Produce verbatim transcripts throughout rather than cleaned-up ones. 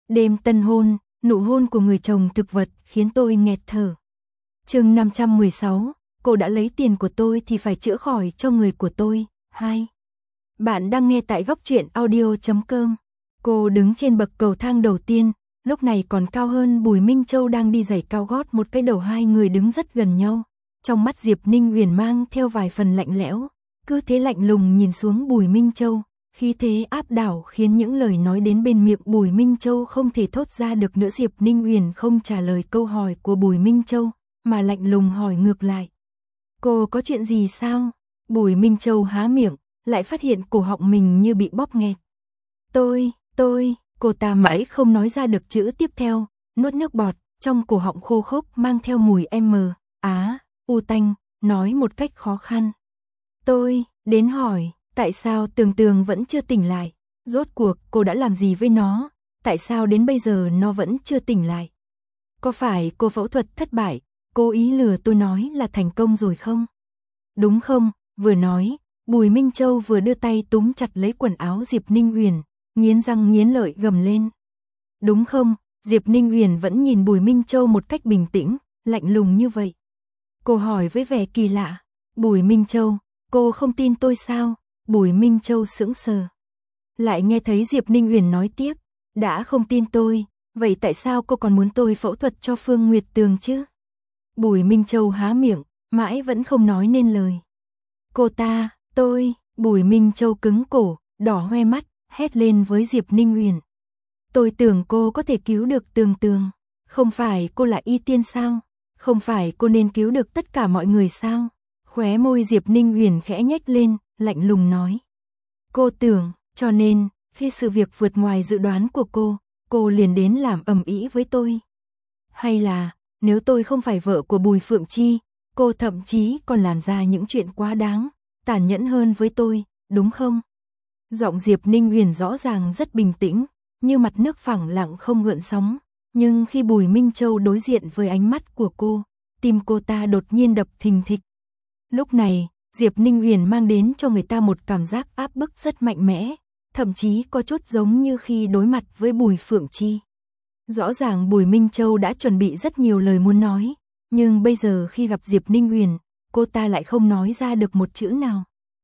Đêm tân hôn, nụ hôn của người chồng thực vật khiến tôi nghẹt thở. Chương năm trăm mười sáu, cô đã lấy tiền của tôi thì phải chữa khỏi cho người của tôi. hai. Bạn đang nghe tại góc truyện audio chấm com. Cô đứng trên bậc cầu thang đầu tiên, lúc này còn cao hơn Bùi Minh Châu đang đi giày cao gót, một cái đầu hai người đứng rất gần nhau. Trong mắt Diệp Ninh Huyền mang theo vài phần lạnh lẽo, cứ thế lạnh lùng nhìn xuống Bùi Minh Châu, khí thế áp đảo khiến những lời nói đến bên miệng Bùi Minh Châu không thể thốt ra được nữa. Diệp Ninh Huyền không trả lời câu hỏi của Bùi Minh Châu, mà lạnh lùng hỏi ngược lại. Cô có chuyện gì sao? Bùi Minh Châu há miệng, lại phát hiện cổ họng mình như bị bóp nghẹt. Tôi, tôi, cô ta mãi không nói ra được chữ tiếp theo, nuốt nước bọt, trong cổ họng khô khốc mang theo mùi M, á, u tanh, nói một cách khó khăn. Tôi, đến hỏi, tại sao Tường Tường vẫn chưa tỉnh lại? Rốt cuộc cô đã làm gì với nó? Tại sao đến bây giờ nó vẫn chưa tỉnh lại? Có phải cô phẫu thuật thất bại, cố ý lừa tôi nói là thành công rồi không? Đúng không? Vừa nói, Bùi Minh Châu vừa đưa tay túm chặt lấy quần áo Diệp Ninh Huyền, nghiến răng nghiến lợi gầm lên. Đúng không? Diệp Ninh Huyền vẫn nhìn Bùi Minh Châu một cách bình tĩnh, lạnh lùng như vậy. Cô hỏi với vẻ kỳ lạ. Bùi Minh Châu, cô không tin tôi sao? Bùi Minh Châu sững sờ. Lại nghe thấy Diệp Ninh Huyền nói tiếp. Đã không tin tôi, vậy tại sao cô còn muốn tôi phẫu thuật cho Phương Nguyệt Tường chứ? Bùi Minh Châu há miệng, mãi vẫn không nói nên lời. Cô ta, tôi, Bùi Minh Châu cứng cổ, đỏ hoe mắt, hét lên với Diệp Ninh Huyền. Tôi tưởng cô có thể cứu được Tường Tường. Không phải cô là y tiên sao? Không phải cô nên cứu được tất cả mọi người sao? Khóe môi Diệp Ninh Huyền khẽ nhếch lên, lạnh lùng nói. Cô tưởng, cho nên, khi sự việc vượt ngoài dự đoán của cô, cô liền đến làm ầm ĩ với tôi. Hay là, nếu tôi không phải vợ của Bùi Phượng Chi, cô thậm chí còn làm ra những chuyện quá đáng, tàn nhẫn hơn với tôi, đúng không? Giọng Diệp Ninh Huyền rõ ràng rất bình tĩnh, như mặt nước phẳng lặng không gợn sóng, nhưng khi Bùi Minh Châu đối diện với ánh mắt của cô, tim cô ta đột nhiên đập thình thịch. Lúc này, Diệp Ninh Huyền mang đến cho người ta một cảm giác áp bức rất mạnh mẽ, thậm chí có chút giống như khi đối mặt với Bùi Phượng Chi. Rõ ràng Bùi Minh Châu đã chuẩn bị rất nhiều lời muốn nói, nhưng bây giờ khi gặp Diệp Ninh Huyền, cô ta lại không nói ra được một chữ nào.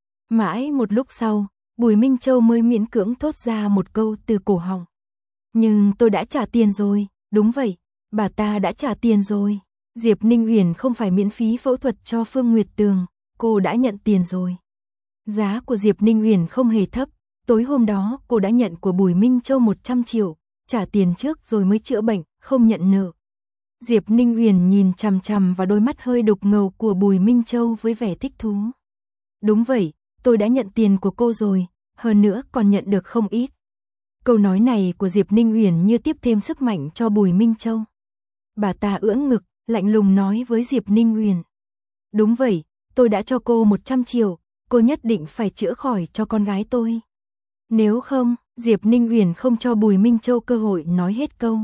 Mãi một lúc sau, Bùi Minh Châu mới miễn cưỡng thốt ra một câu từ cổ họng. Nhưng tôi đã trả tiền rồi, đúng vậy, bà ta đã trả tiền rồi. Diệp Ninh Huyền không phải miễn phí phẫu thuật cho Phương Nguyệt Tường, cô đã nhận tiền rồi. Giá của Diệp Ninh Huyền không hề thấp, tối hôm đó cô đã nhận của Bùi Minh Châu một trăm triệu, trả tiền trước rồi mới chữa bệnh, không nhận nợ. Diệp Ninh Huyền nhìn chằm chằm vào đôi mắt hơi đục ngầu của Bùi Minh Châu với vẻ thích thú. Đúng vậy, tôi đã nhận tiền của cô rồi, hơn nữa còn nhận được không ít. Câu nói này của Diệp Ninh Huyền như tiếp thêm sức mạnh cho Bùi Minh Châu. Bà ta ưỡn ngực, lạnh lùng nói với Diệp Ninh Huyền. Đúng vậy, tôi đã cho cô một trăm triệu, cô nhất định phải chữa khỏi cho con gái tôi. Nếu không, Diệp Ninh Huyền không cho Bùi Minh Châu cơ hội nói hết câu.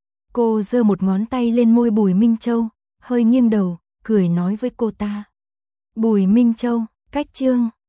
Cô giơ một ngón tay lên môi Bùi Minh Châu, hơi nghiêng đầu, cười nói với cô ta. Bùi Minh Châu, cách chương.